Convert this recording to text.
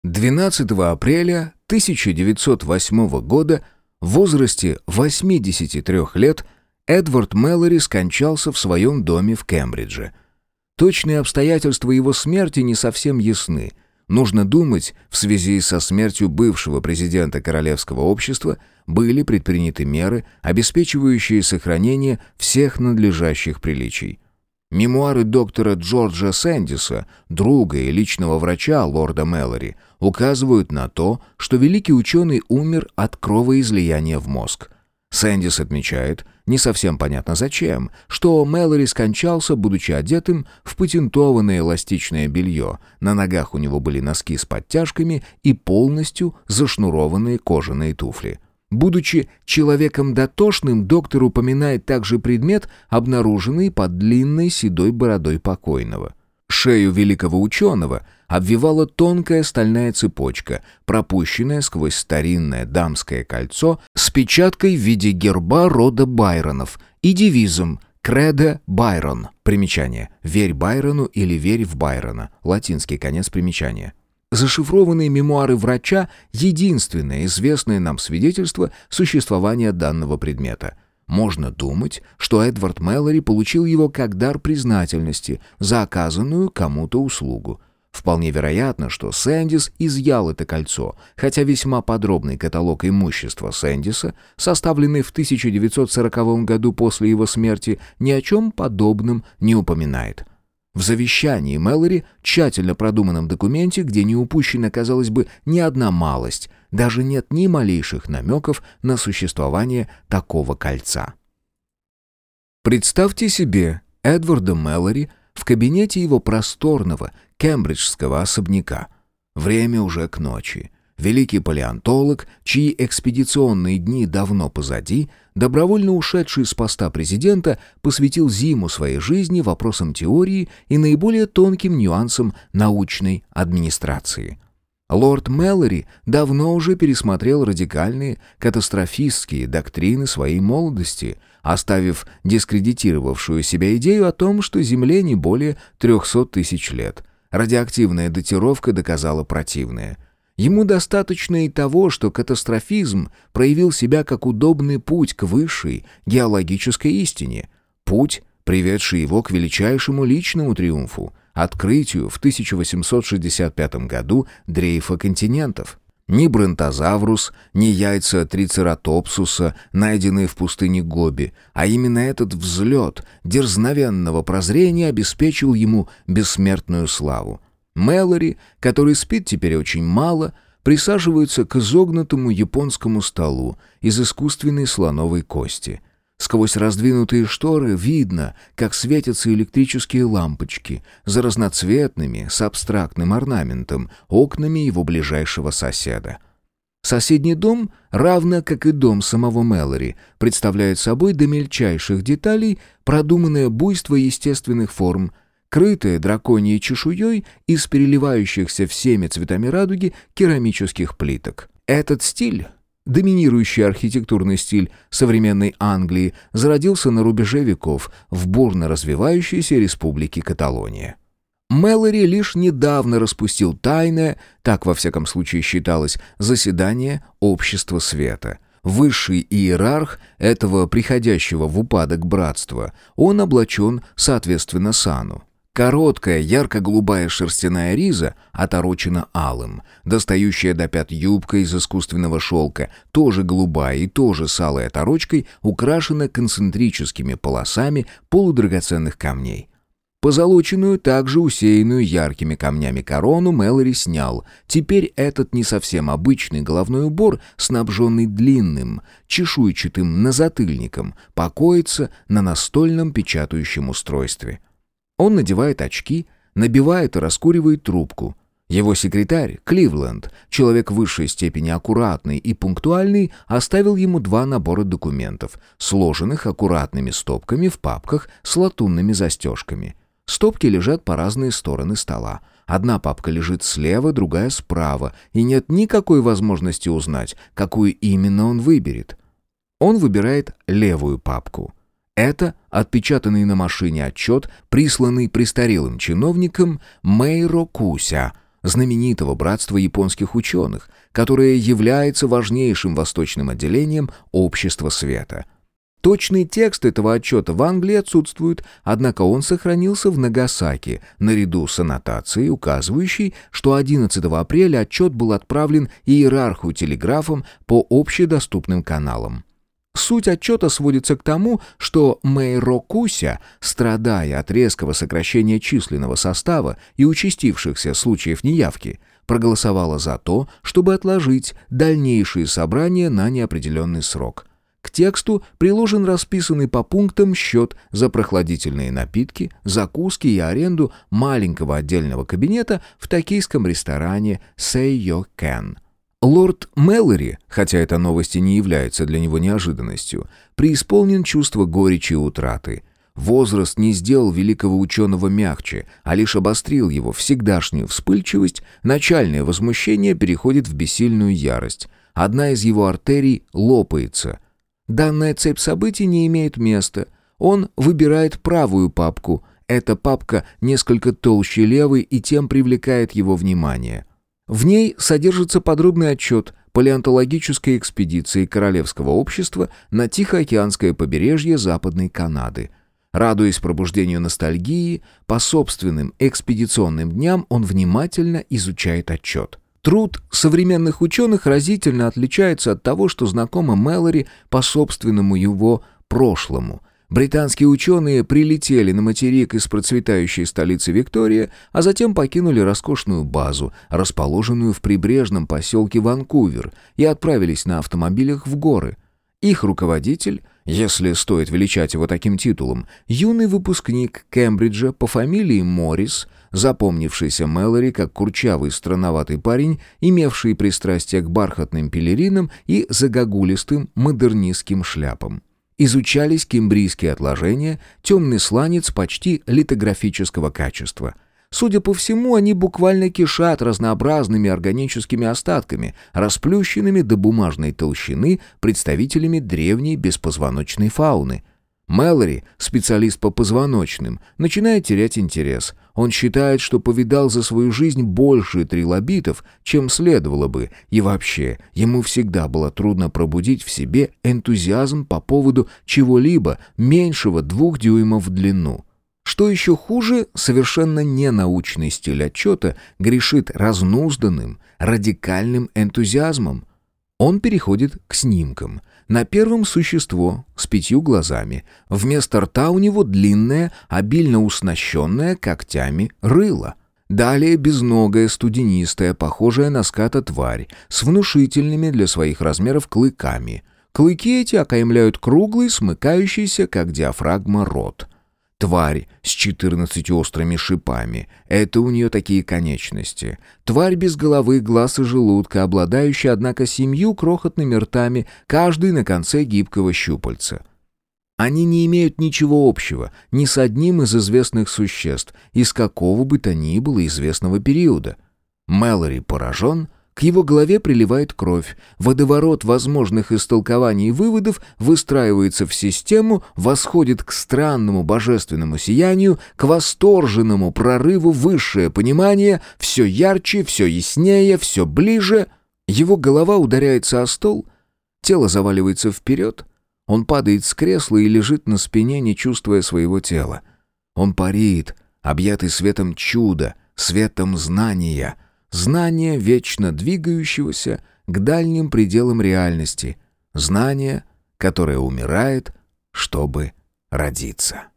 12 апреля 1908 года в возрасте 83 лет Эдвард Мэлори скончался в своем доме в Кембридже. Точные обстоятельства его смерти не совсем ясны. Нужно думать, в связи со смертью бывшего президента Королевского общества были предприняты меры, обеспечивающие сохранение всех надлежащих приличий. Мемуары доктора Джорджа Сэндиса, друга и личного врача лорда Мэлори, указывают на то, что великий ученый умер от кровоизлияния в мозг. Сэндис отмечает, не совсем понятно зачем, что Мэлори скончался, будучи одетым в патентованное эластичное белье, на ногах у него были носки с подтяжками и полностью зашнурованные кожаные туфли. Будучи человеком дотошным, доктор упоминает также предмет, обнаруженный под длинной седой бородой покойного. Шею великого ученого обвивала тонкая стальная цепочка, пропущенная сквозь старинное дамское кольцо с печаткой в виде герба рода Байронов и девизом «Кредо Байрон». Примечание. «Верь Байрону» или «Верь в Байрона». Латинский конец примечания. Зашифрованные мемуары врача — единственное известное нам свидетельство существования данного предмета. Можно думать, что Эдвард Мэлори получил его как дар признательности за оказанную кому-то услугу. Вполне вероятно, что Сэндис изъял это кольцо, хотя весьма подробный каталог имущества Сэндиса, составленный в 1940 году после его смерти, ни о чем подобном не упоминает. В завещании Мэлори, тщательно продуманном документе, где не упущена, казалось бы, ни одна малость, даже нет ни малейших намеков на существование такого кольца. Представьте себе Эдварда Мэлори в кабинете его просторного кембриджского особняка. Время уже к ночи. Великий палеонтолог, чьи экспедиционные дни давно позади, добровольно ушедший с поста президента, посвятил зиму своей жизни вопросам теории и наиболее тонким нюансам научной администрации. Лорд Мэлори давно уже пересмотрел радикальные катастрофистские доктрины своей молодости, оставив дискредитировавшую себя идею о том, что Земле не более 300 тысяч лет. Радиоактивная датировка доказала противное. Ему достаточно и того, что катастрофизм проявил себя как удобный путь к высшей геологической истине, путь, приведший его к величайшему личному триумфу — открытию в 1865 году дрейфа континентов. Ни бронтозаврус, ни яйца трицератопсуса, найденные в пустыне Гоби, а именно этот взлет дерзновенного прозрения обеспечил ему бессмертную славу. Мэлори, который спит теперь очень мало, присаживается к изогнутому японскому столу из искусственной слоновой кости. Сквозь раздвинутые шторы видно, как светятся электрические лампочки за разноцветными, с абстрактным орнаментом, окнами его ближайшего соседа. Соседний дом, равно как и дом самого Мэлори, представляет собой до мельчайших деталей продуманное буйство естественных форм, крытое драконьей чешуей из переливающихся всеми цветами радуги керамических плиток. Этот стиль, доминирующий архитектурный стиль современной Англии, зародился на рубеже веков в бурно развивающейся республике Каталония. Мэлори лишь недавно распустил тайное, так во всяком случае считалось, заседание Общества Света. Высший иерарх этого приходящего в упадок братства, он облачен соответственно сану. Короткая, ярко-голубая шерстяная риза оторочена алым, достающая до пят юбка из искусственного шелка, тоже голубая и тоже с алой оторочкой, украшена концентрическими полосами полудрагоценных камней. Позолоченную, также усеянную яркими камнями корону Мэлори снял. Теперь этот не совсем обычный головной убор, снабженный длинным, чешуйчатым назатыльником, покоится на настольном печатающем устройстве. Он надевает очки, набивает и раскуривает трубку. Его секретарь, Кливленд, человек высшей степени аккуратный и пунктуальный, оставил ему 2 набора документов, сложенных аккуратными стопками в папках с латунными застежками. Стопки лежат по разные стороны стола. Одна папка лежит слева, другая справа, и нет никакой возможности узнать, какую именно он выберет. Он выбирает левую папку. Это отпечатанный на машине отчет, присланный престарелым чиновником Мэйро Куся знаменитого братства японских ученых, которое является важнейшим восточным отделением общества света. Точный текст этого отчета в Англии отсутствует, однако он сохранился в Нагасаки, наряду с аннотацией, указывающей, что 11 апреля отчет был отправлен иерарху телеграфом по общедоступным каналам. Суть отчета сводится к тому, что Мэйрокуся, страдая от резкого сокращения численного состава и участившихся случаев неявки, проголосовала за то, чтобы отложить дальнейшие собрания на неопределенный срок. К тексту приложен расписанный по пунктам счет за прохладительные напитки, закуски и аренду маленького отдельного кабинета в токийском ресторане «Сэйё-кэн». Лорд Мэлори, хотя эта новость и не является для него неожиданностью, преисполнен чувства горечи и утраты. Возраст не сделал великого ученого мягче, а лишь обострил его всегдашнюю вспыльчивость, начальное возмущение переходит в бессильную ярость. Одна из его артерий лопается. Данная цепь событий не имеет места. Он выбирает правую папку. Эта папка несколько толще левой и тем привлекает его внимание. В ней содержится подробный отчет палеонтологической экспедиции Королевского общества на Тихоокеанское побережье Западной Канады. Радуясь пробуждению ностальгии, по собственным экспедиционным дням он внимательно изучает отчет. Труд современных ученых разительно отличается от того, что знакомо Мэлори по собственному его прошлому. Британские ученые прилетели на материк из процветающей столицы Виктория, а затем покинули роскошную базу, расположенную в прибрежном поселке Ванкувер, и отправились на автомобилях в горы. Их руководитель, если стоит величать его таким титулом, юный выпускник Кембриджа по фамилии Моррис, запомнившийся Мэлори как курчавый странноватый парень, имевший пристрастие к бархатным пелеринам и загогулистым модернистским шляпам. Изучались кембрийские отложения, темный сланец почти литографического качества. Судя по всему, они буквально кишат разнообразными органическими остатками, расплющенными до бумажной толщины представителями древней беспозвоночной фауны. Мэлори, специалист по позвоночным, начинает терять интерес. Он считает, что повидал за свою жизнь больше трилобитов, чем следовало бы, и вообще, ему всегда было трудно пробудить в себе энтузиазм по поводу чего-либо меньшего 2 дюймов в длину. Что еще хуже, совершенно ненаучный стиль отчета грешит разнузданным, радикальным энтузиазмом. Он переходит к снимкам. На первом существо с 5 глазами. Вместо рта у него длинное, обильно уснащенное когтями рыло. Далее безногая, студенистая, похожая на ската тварь, с внушительными для своих размеров клыками. Клыки эти окаймляют круглый, смыкающийся, как диафрагма, рот. Тварь с 14 острыми шипами. Это у нее такие конечности. Тварь без головы, глаз и желудка, обладающая, однако, 7 крохотными ртами, каждый на конце гибкого щупальца. Они не имеют ничего общего ни с одним из известных существ, из какого бы то ни было известного периода. Мэлори поражен. К его голове приливает кровь. Водоворот возможных истолкований и выводов выстраивается в систему, восходит к странному божественному сиянию, к восторженному прорыву высшее понимание, все ярче, все яснее, все ближе. Его голова ударяется о стол, тело заваливается вперед. Он падает с кресла и лежит на спине, не чувствуя своего тела. Он парит, объятый светом чуда, светом знания — знание вечно двигающегося к дальним пределам реальности. Знание, которое умирает, чтобы родиться.